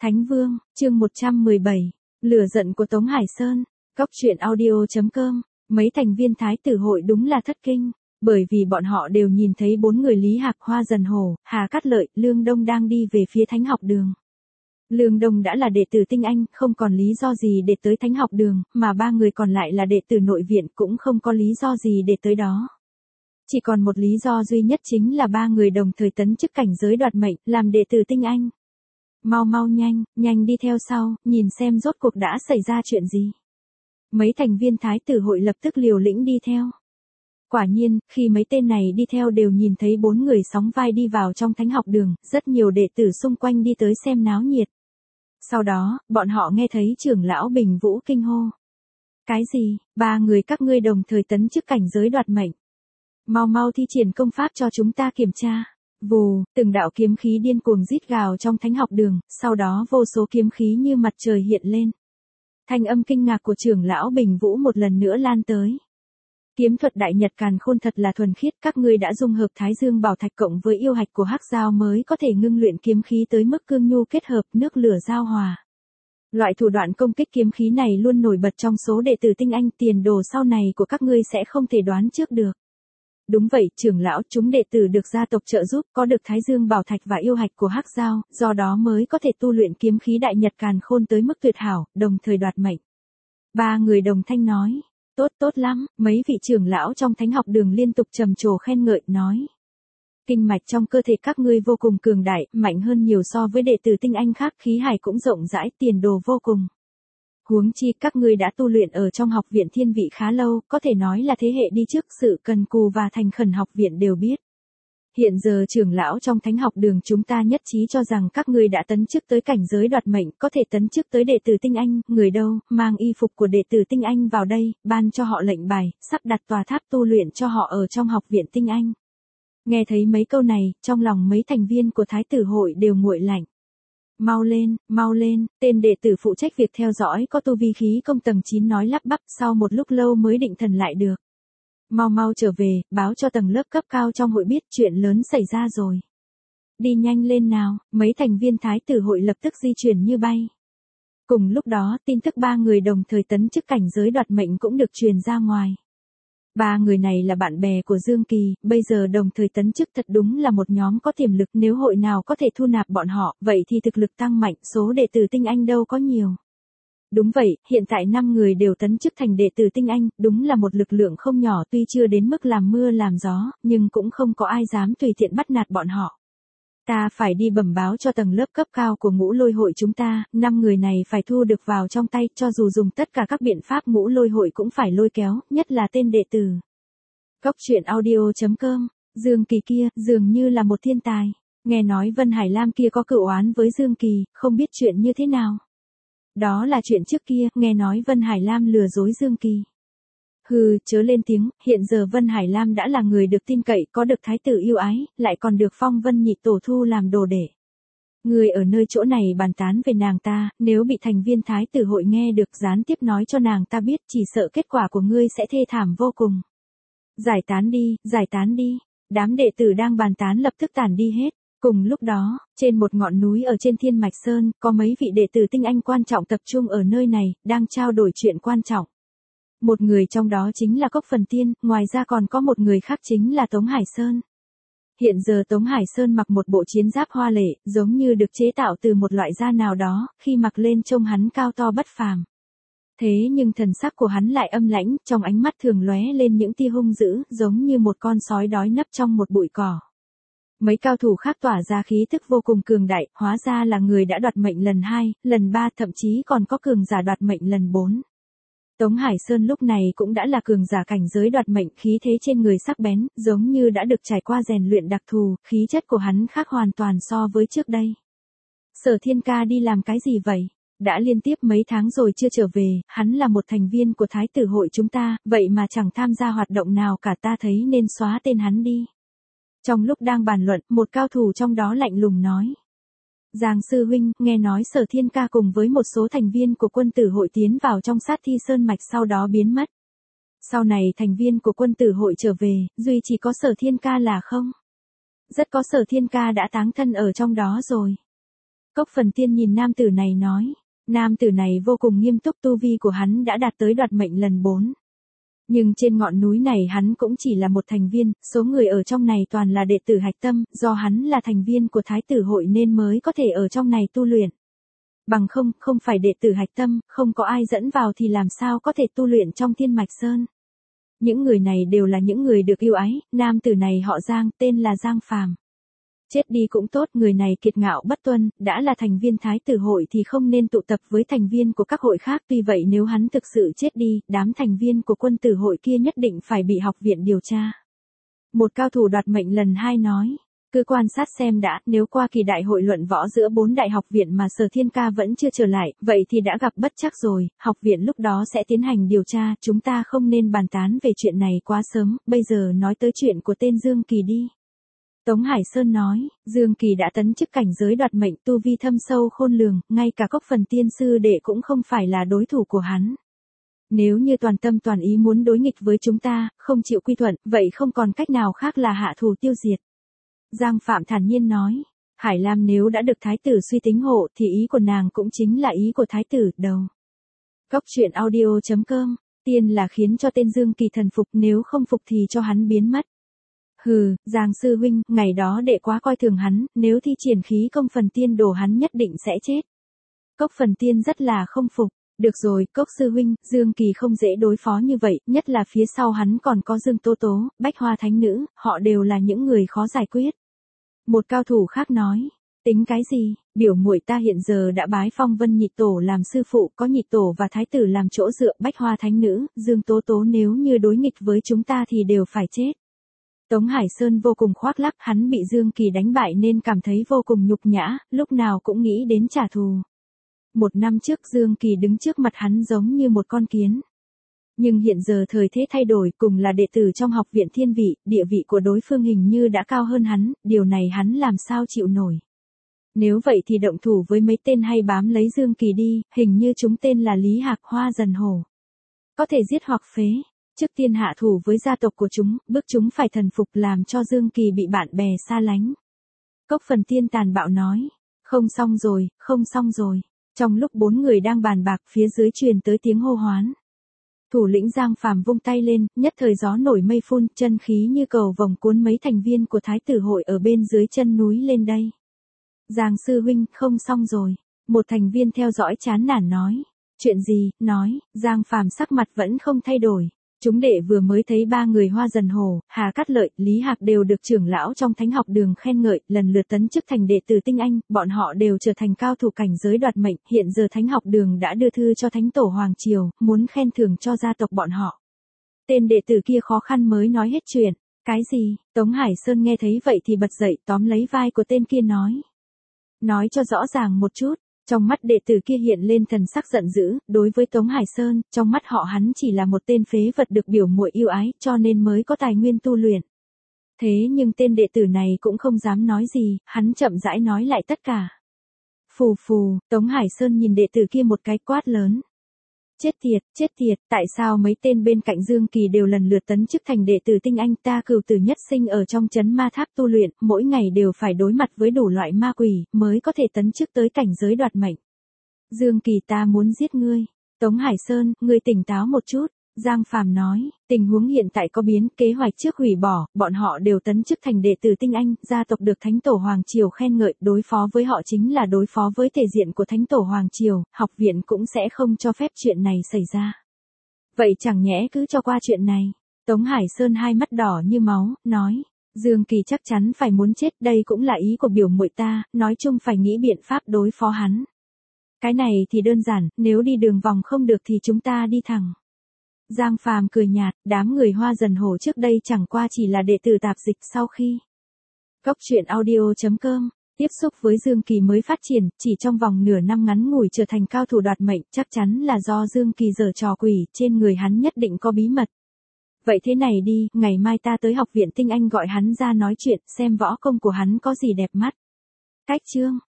Thánh Vương, chương 117, lửa giận của Tống Hải Sơn, Cóc truyện audio.com, mấy thành viên thái tử hội đúng là thất kinh, bởi vì bọn họ đều nhìn thấy 4 người Lý Hạc, Hoa Dần Hổ, Hà Cát Lợi, Lương Đông đang đi về phía Thánh học đường. Lương Đông đã là đệ tử tinh anh, không còn lý do gì để tới Thánh học đường, mà 3 người còn lại là đệ tử nội viện cũng không có lý do gì để tới đó. Chỉ còn một lý do duy nhất chính là 3 người đồng thời tấn chức cảnh giới đoạt mệnh, làm đệ tử tinh anh. Mau nhanh đi theo sau, nhìn xem rốt cuộc đã xảy ra chuyện gì. Mấy thành viên thái tử hội lập tức liều lĩnh đi theo. Quả nhiên, khi mấy tên này đi theo đều nhìn thấy 4 người sóng vai đi vào trong Thánh học đường, rất nhiều đệ tử xung quanh đi tới xem náo nhiệt. Sau đó, bọn họ nghe thấy trưởng lão Bình Vũ kinh hô. Cái gì, 3 người các ngươi đồng thời tấn chức cảnh giới đoạt mệnh. Mau thi triển công pháp cho chúng ta kiểm tra. Vù, từng đạo kiếm khí điên cuồng rít gào trong Thánh học đường, sau đó vô số kiếm khí như mặt trời hiện lên. Thanh âm kinh ngạc của trưởng lão Bình Vũ một lần nữa lan tới. Kiếm thuật đại nhật càn khôn thật là thuần khiết, các ngươi đã dung hợp Thái Dương Bảo Thạch cộng với yêu hạch của Hắc Giao mới có thể ngưng luyện kiếm khí tới mức cương nhu kết hợp nước lửa giao hòa. Loại thủ đoạn công kích kiếm khí này luôn nổi bật trong số đệ tử tinh anh, tiền đồ sau này của các ngươi sẽ không thể đoán trước được. Đúng vậy, trưởng lão, chúng đệ tử được gia tộc trợ giúp, có được Thái Dương Bảo Thạch và yêu hạch của Hắc Giao, do đó mới có thể tu luyện kiếm khí đại nhật càn khôn tới mức tuyệt hảo, đồng thời đoạt mệnh. 3 người đồng thanh nói, tốt lắm, mấy vị trưởng lão trong Thánh học đường liên tục trầm trồ khen ngợi, nói. Kinh mạch trong cơ thể các ngươi vô cùng cường đại, mạnh hơn nhiều so với đệ tử tinh anh khác, khí hải cũng rộng rãi, tiền đồ vô cùng. Huống chi các ngươi đã tu luyện ở trong học viện thiên vị khá lâu, có thể nói là thế hệ đi trước, sự cần cù và thành khẩn học viện đều biết. Hiện giờ trưởng lão trong Thánh học đường chúng ta nhất trí cho rằng các ngươi đã tấn chức tới cảnh giới đoạt mệnh, có thể tấn chức tới đệ tử tinh anh, người đâu, mang y phục của đệ tử tinh anh vào đây, ban cho họ lệnh bài, sắp đặt tòa tháp tu luyện cho họ ở trong học viện tinh anh. Nghe thấy mấy câu này, trong lòng mấy thành viên của thái tử hội đều nguội lạnh. Mau lên, tên đệ tử phụ trách việc theo dõi có tu vi khí công tầng 9 nói lắp bắp, sau một lúc lâu mới định thần lại được. Mau trở về, báo cho tầng lớp cấp cao trong hội biết chuyện lớn xảy ra rồi. Đi nhanh lên nào, mấy thành viên thái tử hội lập tức di chuyển như bay. Cùng lúc đó, tin tức 3 người đồng thời tấn chức cảnh giới đoạt mệnh cũng được truyền ra ngoài. 3 người này là bạn bè của Dương Kỳ, bây giờ đồng thời tấn chức thật đúng là một nhóm có tiềm lực, nếu hội nào có thể thu nạp bọn họ, vậy thì thực lực tăng mạnh, số đệ tử tinh anh đâu có nhiều. Đúng vậy, hiện tại 5 người đều tấn chức thành đệ tử tinh anh, đúng là một lực lượng không nhỏ, tuy chưa đến mức làm mưa làm gió, nhưng cũng không có ai dám tùy tiện bắt nạt bọn họ. Ta phải đi bẩm báo cho tầng lớp cấp cao của Ngũ Lôi hội chúng ta, 5 người này phải thu được vào trong tay, cho dù dùng tất cả các biện pháp Ngũ Lôi hội cũng phải lôi kéo, nhất là tên đệ tử. Cóc truyện audio.com, Dương Kỳ kia, dường như là một thiên tài. Nghe nói Vân Hải Lam kia có cựu oán với Dương Kỳ, không biết chuyện như thế nào. Đó là chuyện trước kia, nghe nói Vân Hải Lam lừa dối Dương Kỳ. Hừ, chớ lên tiếng, hiện giờ Vân Hải Lam đã là người được tin cậy, có được thái tử yêu ái, lại còn được Phong Vân nhị tổ thu làm đồ đệ. Người ở nơi chỗ này bàn tán về nàng ta, nếu bị thành viên thái tử hội nghe được, gián tiếp nói cho nàng ta biết, chỉ sợ kết quả của ngươi sẽ thê thảm vô cùng. Giải tán đi, đám đệ tử đang bàn tán lập tức tản đi hết. Cùng lúc đó, trên một ngọn núi ở trên Thiên Mạch Sơn, có mấy vị đệ tử tinh anh quan trọng tập trung ở nơi này, đang trao đổi chuyện quan trọng. Một người trong đó chính là Cốc Phần Tiên, ngoài ra còn có một người khác chính là Tống Hải Sơn. Hiện giờ Tống Hải Sơn mặc một bộ chiến giáp hoa lệ, giống như được chế tạo từ một loại da nào đó, khi mặc lên trông hắn cao to bất phàm. Thế nhưng thần sắc của hắn lại âm lãnh, trong ánh mắt thường lóe lên những tia hung dữ, giống như một con sói đói nấp trong một bụi cỏ. Mấy cao thủ khác tỏa ra khí thức vô cùng cường đại, hóa ra là người đã đoạt mệnh lần 2, lần 3, thậm chí còn có cường giả đoạt mệnh lần 4. Tống Hải Sơn lúc này cũng đã là cường giả cảnh giới đoạt mệnh, khí thế trên người sắc bén, giống như đã được trải qua rèn luyện đặc thù, khí chất của hắn khác hoàn toàn so với trước đây. Sở Thiên ca đi làm cái gì vậy? Đã liên tiếp mấy tháng rồi chưa trở về, hắn là một thành viên của thái tử hội chúng ta, vậy mà chẳng tham gia hoạt động nào cả, ta thấy nên xóa tên hắn đi. Trong lúc đang bàn luận, một cao thủ trong đó lạnh lùng nói. Giang sư huynh, nghe nói Sở Thiên ca cùng với một số thành viên của quân tử hội tiến vào trong sát thi sơn mạch sau đó biến mất. Sau này thành viên của quân tử hội trở về, duy chỉ có Sở Thiên ca là không. Rất có Sở Thiên ca đã táng thân ở trong đó rồi. Cốc Phần Tiên nhìn nam tử này nói. Nam tử này vô cùng nghiêm túc, tu vi của hắn đã đạt tới đoạt mệnh lần 4. Nhưng trên ngọn núi này hắn cũng chỉ là một thành viên, số người ở trong này toàn là đệ tử hạch tâm, do hắn là thành viên của Thái tử hội nên mới có thể ở trong này tu luyện. Bằng không phải đệ tử hạch tâm, không có ai dẫn vào thì làm sao có thể tu luyện trong Thiên Mạch Sơn. Những người này đều là những người được yêu ái, nam tử này họ Giang, tên là Giang Phàm. Chết đi cũng tốt, người này kiệt ngạo bất tuân, đã là thành viên Thái tử hội thì không nên tụ tập với thành viên của các hội khác, tuy vậy nếu hắn thực sự chết đi, đám thành viên của quân tử hội kia nhất định phải bị học viện điều tra. Một cao thủ đoạt mệnh lần 2 nói, cứ quan sát xem đã, nếu qua kỳ đại hội luận võ giữa 4 đại học viện mà Sở Thiên Ca vẫn chưa trở lại, vậy thì đã gặp bất trắc rồi, học viện lúc đó sẽ tiến hành điều tra, chúng ta không nên bàn tán về chuyện này quá sớm, bây giờ nói tới chuyện của tên Dương Kỳ đi. Tống Hải Sơn nói, Dương Kỳ đã tấn chức cảnh giới đoạt mệnh, tu vi thâm sâu khôn lường, ngay cả Cốc Phần Tiên sư đệ cũng không phải là đối thủ của hắn. Nếu như toàn tâm toàn ý muốn đối nghịch với chúng ta, không chịu quy thuận, vậy không còn cách nào khác là hạ thủ tiêu diệt. Giang Phạm thản nhiên nói, Hải Lam nếu đã được thái tử suy tính hộ thì ý của nàng cũng chính là ý của thái tử, đầu. Góc truyện audio.com, tiên là khiến cho tên Dương Kỳ thần phục, nếu không phục thì cho hắn biến mất. Hừ, Giang sư huynh, ngày đó đệ quá coi thường hắn, nếu thi triển khí công Phần Tiên đổ hắn nhất định sẽ chết. Cốc Phần Tiên rất là không phục. Được rồi, Cốc sư huynh, Dương Kỳ không dễ đối phó như vậy, nhất là phía sau hắn còn có Dương Tố Tố, Bách Hoa Thánh Nữ, họ đều là những người khó giải quyết. Một cao thủ khác nói, tính cái gì, biểu muội ta hiện giờ đã bái phong Vân Nhị Tổ làm sư phụ, có Nhị Tổ và Thái tử làm chỗ dựa, Bách Hoa Thánh Nữ, Dương Tố Tố nếu như đối nghịch với chúng ta thì đều phải chết. Tống Hải Sơn vô cùng khoác lác, hắn bị Dương Kỳ đánh bại nên cảm thấy vô cùng nhục nhã, lúc nào cũng nghĩ đến trả thù. 1 năm trước Dương Kỳ đứng trước mặt hắn giống như một con kiến. Nhưng hiện giờ thời thế thay đổi, cùng là đệ tử trong học viện thiên vị, địa vị của đối phương hình như đã cao hơn hắn, điều này hắn làm sao chịu nổi. Nếu vậy thì động thủ với mấy tên hay bám lấy Dương Kỳ đi, hình như chúng tên là Lý Hạc, Hoa Dần Hổ. Có thể giết hoặc phế. Trước tiên hạ thủ với gia tộc của chúng, bức chúng phải thần phục làm cho Dương Kỳ bị bạn bè xa lánh. Cốc Phần Tiên tàn bạo nói, không xong rồi, không xong rồi. Trong lúc 4 người đang bàn bạc, phía dưới truyền tới tiếng hô hoán. Thủ lĩnh Giang Phàm vung tay lên, nhất thời gió nổi mây phun, chân khí như cầu vồng cuốn mấy thành viên của Thái tử hội ở bên dưới chân núi lên đây. Giang sư huynh, không xong rồi. Một thành viên theo dõi chán nản nói. Chuyện gì, nói, Giang Phàm sắc mặt vẫn không thay đổi. Chúng đệ vừa mới thấy 3 người Hoa Dần Hổ, Hà Cát Lợi, Lý Hạc đều được trưởng lão trong Thánh học đường khen ngợi, lần lượt tấn chức thành đệ tử tinh anh, bọn họ đều trở thành cao thủ cảnh giới đoạt mệnh, hiện giờ Thánh học đường đã đưa thư cho Thánh tổ Hoàng Triều, muốn khen thưởng cho gia tộc bọn họ. Tên đệ tử kia khó khăn mới nói hết chuyện. Cái gì? Tống Hải Sơn nghe thấy vậy thì bật dậy tóm lấy vai của tên kia nói. Nói cho rõ ràng một chút. Trong mắt đệ tử kia hiện lên thần sắc giận dữ, đối với Tống Hải Sơn, trong mắt họ hắn chỉ là một tên phế vật được biểu muội yêu ái, cho nên mới có tài nguyên tu luyện. Thế nhưng tên đệ tử này cũng không dám nói gì, hắn chậm rãi nói lại tất cả. Phù phù, Tống Hải Sơn nhìn đệ tử kia một cái quát lớn. Chết tiệt, tại sao mấy tên bên cạnh Dương Kỳ đều lần lượt tấn chức thành đệ tử tinh anh, ta cửu tử nhất sinh ở trong trấn ma tháp tu luyện, mỗi ngày đều phải đối mặt với đủ loại ma quỷ, mới có thể tấn chức tới cảnh giới đoạt mệnh. Dương Kỳ, ta muốn giết ngươi. Tống Hải Sơn, ngươi tỉnh táo một chút. Giang Phàm nói, tình huống hiện tại có biến, kế hoạch trước hủy bỏ, bọn họ đều tấn chức thành đệ tử tinh anh, gia tộc được Thánh tổ Hoàng Triều khen ngợi, đối phó với họ chính là đối phó với thể diện của Thánh tổ Hoàng Triều, học viện cũng sẽ không cho phép chuyện này xảy ra. Vậy chẳng nhẽ cứ cho qua chuyện này. Tống Hải Sơn hai mắt đỏ như máu, nói, Dương Kỳ chắc chắn phải muốn chết, đây cũng là ý của biểu muội ta, nói chung phải nghĩ biện pháp đối phó hắn. Cái này thì đơn giản, nếu đi đường vòng không được thì chúng ta đi thẳng. Giang Phàm cười nhạt, đám người Hoa Dần Hổ trước đây chẳng qua chỉ là đệ tử tạp dịch sau khi. Góc truyện audio.com, tiếp xúc với Dương Kỳ mới phát triển, chỉ trong vòng nửa năm ngắn ngủi trở thành cao thủ đoạt mệnh, chắc chắn là do Dương Kỳ giở trò quỷ, trên người hắn nhất định có bí mật. Vậy thế này đi, ngày mai ta tới học viện tinh anh gọi hắn ra nói chuyện, xem võ công của hắn có gì đẹp mắt. Cách chương.